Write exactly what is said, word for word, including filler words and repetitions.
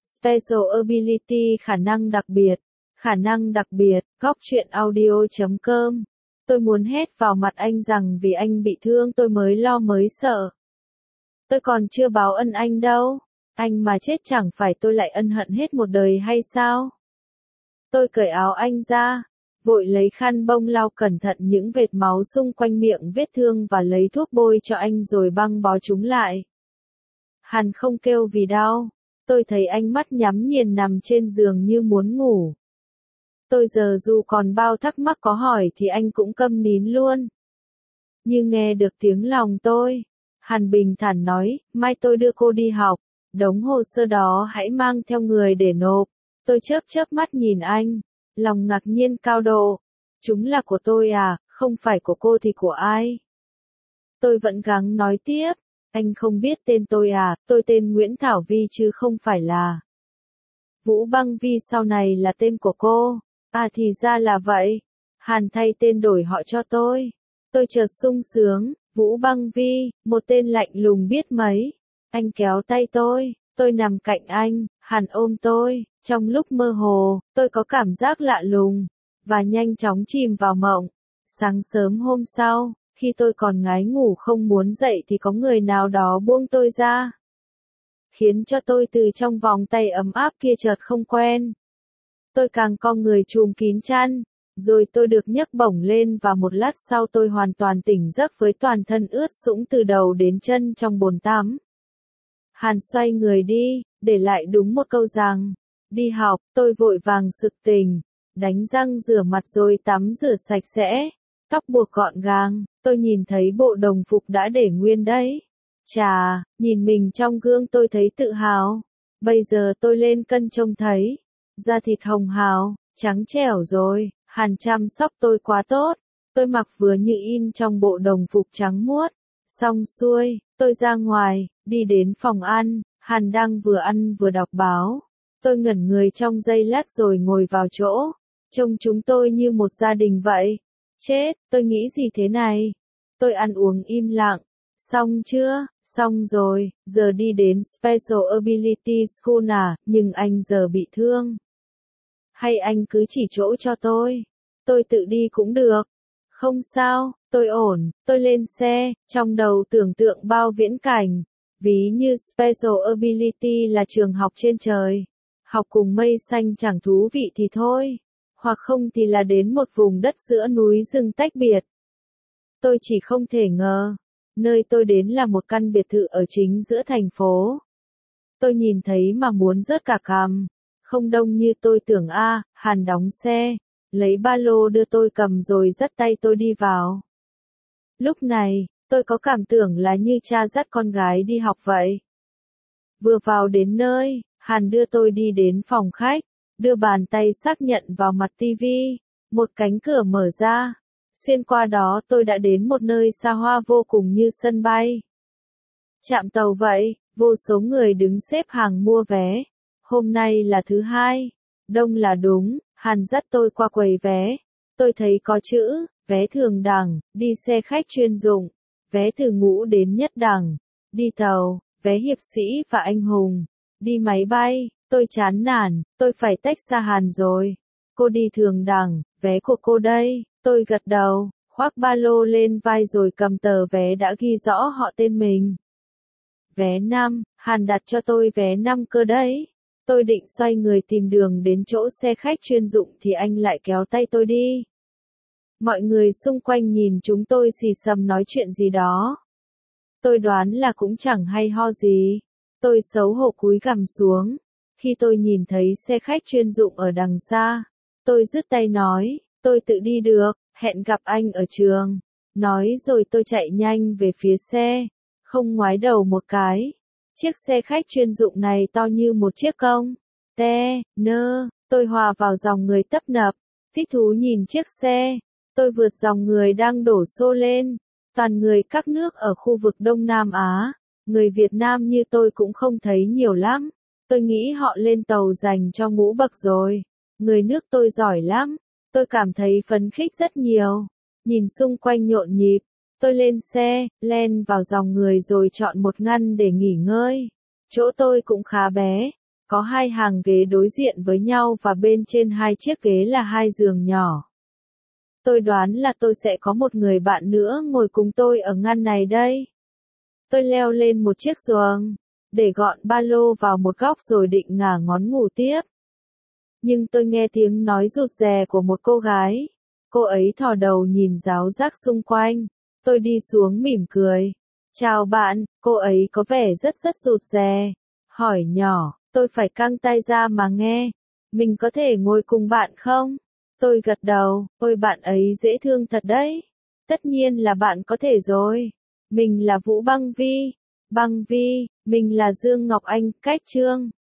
Special Ability khả năng đặc biệt. Khả năng đặc biệt, góc truyện audio chấm com. Tôi muốn hét vào mặt anh rằng vì anh bị thương tôi mới lo mới sợ. Tôi còn chưa báo ân anh đâu. Anh mà chết chẳng phải tôi lại ân hận hết một đời hay sao? Tôi cởi áo anh ra, vội lấy khăn bông lau cẩn thận những vệt máu xung quanh miệng vết thương và lấy thuốc bôi cho anh rồi băng bó chúng lại. Hàn không kêu vì đau. Tôi thấy anh mắt nhắm nghiền nằm trên giường như muốn ngủ. Tôi giờ dù còn bao thắc mắc có hỏi thì anh cũng câm nín luôn. Như nghe được tiếng lòng tôi, Hàn bình thản nói, mai tôi đưa cô đi học, đống hồ sơ đó hãy mang theo người để nộp. Tôi chớp chớp mắt nhìn anh, lòng ngạc nhiên cao độ. Chúng là của tôi à, không phải của cô thì của ai? Tôi vẫn gắng nói tiếp, anh không biết tên tôi à, tôi tên Nguyễn Thảo Vi chứ không phải là Vũ Băng Vi, sau này là tên của cô. À thì ra là vậy. Hàn thay tên đổi họ cho tôi. Tôi chợt sung sướng, Vũ Băng Vi, một tên lạnh lùng biết mấy. Anh kéo tay tôi, tôi nằm cạnh anh, Hàn ôm tôi. Trong lúc mơ hồ, tôi có cảm giác lạ lùng, và nhanh chóng chìm vào mộng. Sáng sớm hôm sau, khi tôi còn ngái ngủ không muốn dậy thì có người nào đó buông tôi ra, khiến cho tôi từ trong vòng tay ấm áp kia chợt không quen. Tôi càng co người chùm kín chăn, rồi tôi được nhấc bổng lên và một lát sau tôi hoàn toàn tỉnh giấc với toàn thân ướt sũng từ đầu đến chân trong bồn tắm. Hàn xoay người đi, để lại đúng một câu rằng, đi học. Tôi vội vàng sực tỉnh, đánh răng rửa mặt rồi tắm rửa sạch sẽ, tóc buộc gọn gàng. Tôi nhìn thấy bộ đồng phục đã để nguyên đấy. Chà, nhìn mình trong gương tôi thấy tự hào. Bây giờ tôi lên cân trông thấy da thịt hồng hào, trắng trẻo rồi. Hàn chăm sóc tôi quá tốt. Tôi mặc vừa như in trong bộ đồng phục trắng muốt. Xong xuôi, tôi ra ngoài, đi đến phòng ăn. Hàn đang vừa ăn vừa đọc báo. Tôi ngẩn người trong giây lát rồi ngồi vào chỗ. Trông chúng tôi như một gia đình vậy. Chết, tôi nghĩ gì thế này? Tôi ăn uống im lặng. Xong chưa? Xong rồi, giờ đi đến Special Ability School à, nhưng anh giờ bị thương. Hay anh cứ chỉ chỗ cho tôi? Tôi tự đi cũng được. Không sao, tôi ổn. Tôi lên xe, trong đầu tưởng tượng bao viễn cảnh. Ví như Special Ability là trường học trên trời. Học cùng mây xanh chẳng thú vị thì thôi. Hoặc không thì là đến một vùng đất giữa núi rừng tách biệt. Tôi chỉ không thể ngờ. Nơi tôi đến là một căn biệt thự ở chính giữa thành phố. Tôi nhìn thấy mà muốn rớt cả cằm. Không đông như tôi tưởng a. À, Hàn đóng xe, lấy ba lô đưa tôi cầm rồi dắt tay tôi đi vào. Lúc này, tôi có cảm tưởng là như cha dắt con gái đi học vậy. Vừa vào đến nơi, Hàn đưa tôi đi đến phòng khách, đưa bàn tay xác nhận vào mặt tivi, một cánh cửa mở ra. Xuyên qua đó tôi đã đến một nơi xa hoa vô cùng như sân bay. Trạm tàu vậy, vô số người đứng xếp hàng mua vé. Hôm nay là thứ hai, đông là đúng. Hàn dắt tôi qua quầy vé. Tôi thấy có chữ, vé thường đẳng, đi xe khách chuyên dụng, vé từ ngũ đến nhất đẳng, đi tàu, vé hiệp sĩ và anh hùng, đi máy bay. Tôi chán nản, tôi phải tách xa Hàn rồi. Cô đi thường đẳng, vé của cô đây. Tôi gật đầu, khoác ba lô lên vai rồi cầm tờ vé đã ghi rõ họ tên mình. Vé năm, Hàn đặt cho tôi vé năm cơ đấy. Tôi định xoay người tìm đường đến chỗ xe khách chuyên dụng thì anh lại kéo tay tôi đi. Mọi người xung quanh nhìn chúng tôi xì xầm nói chuyện gì đó. Tôi đoán là cũng chẳng hay ho gì. Tôi xấu hổ cúi gằm xuống. Khi tôi nhìn thấy xe khách chuyên dụng ở đằng xa, tôi giơ tay nói, tôi tự đi được, hẹn gặp anh ở trường. Nói rồi tôi chạy nhanh về phía xe, không ngoái đầu một cái. Chiếc xe khách chuyên dụng này to như một chiếc công te nơ. Tôi hòa vào dòng người tấp nập, thích thú nhìn chiếc xe. Tôi vượt dòng người đang đổ xô lên, toàn người các nước ở khu vực Đông Nam Á. Người Việt Nam như tôi cũng không thấy nhiều lắm. Tôi nghĩ họ lên tàu dành cho ngũ bậc rồi. Người nước tôi giỏi lắm. Tôi cảm thấy phấn khích rất nhiều. Nhìn xung quanh nhộn nhịp, tôi lên xe, len vào dòng người rồi chọn một ngăn để nghỉ ngơi. Chỗ tôi cũng khá bé, Có hai hàng ghế đối diện với nhau và bên trên hai chiếc ghế là hai giường nhỏ. Tôi đoán là tôi sẽ có một người bạn nữa ngồi cùng tôi ở ngăn này đây. Tôi leo lên một chiếc giường, để gọn ba lô vào một góc rồi định ngả ngón ngủ tiếp. Nhưng tôi nghe tiếng nói rụt rè của một cô gái. Cô ấy thò đầu nhìn ráo rác xung quanh. Tôi đi xuống mỉm cười. Chào bạn, cô ấy có vẻ rất rất rụt rè. Hỏi nhỏ, tôi phải căng tai ra mà nghe. Mình có thể ngồi cùng bạn không? Tôi gật đầu, ôi bạn ấy dễ thương thật đấy. Tất nhiên là bạn có thể rồi. Mình là Vũ Băng Vi. Băng Vi, mình là Dương Ngọc Anh, cách Trương.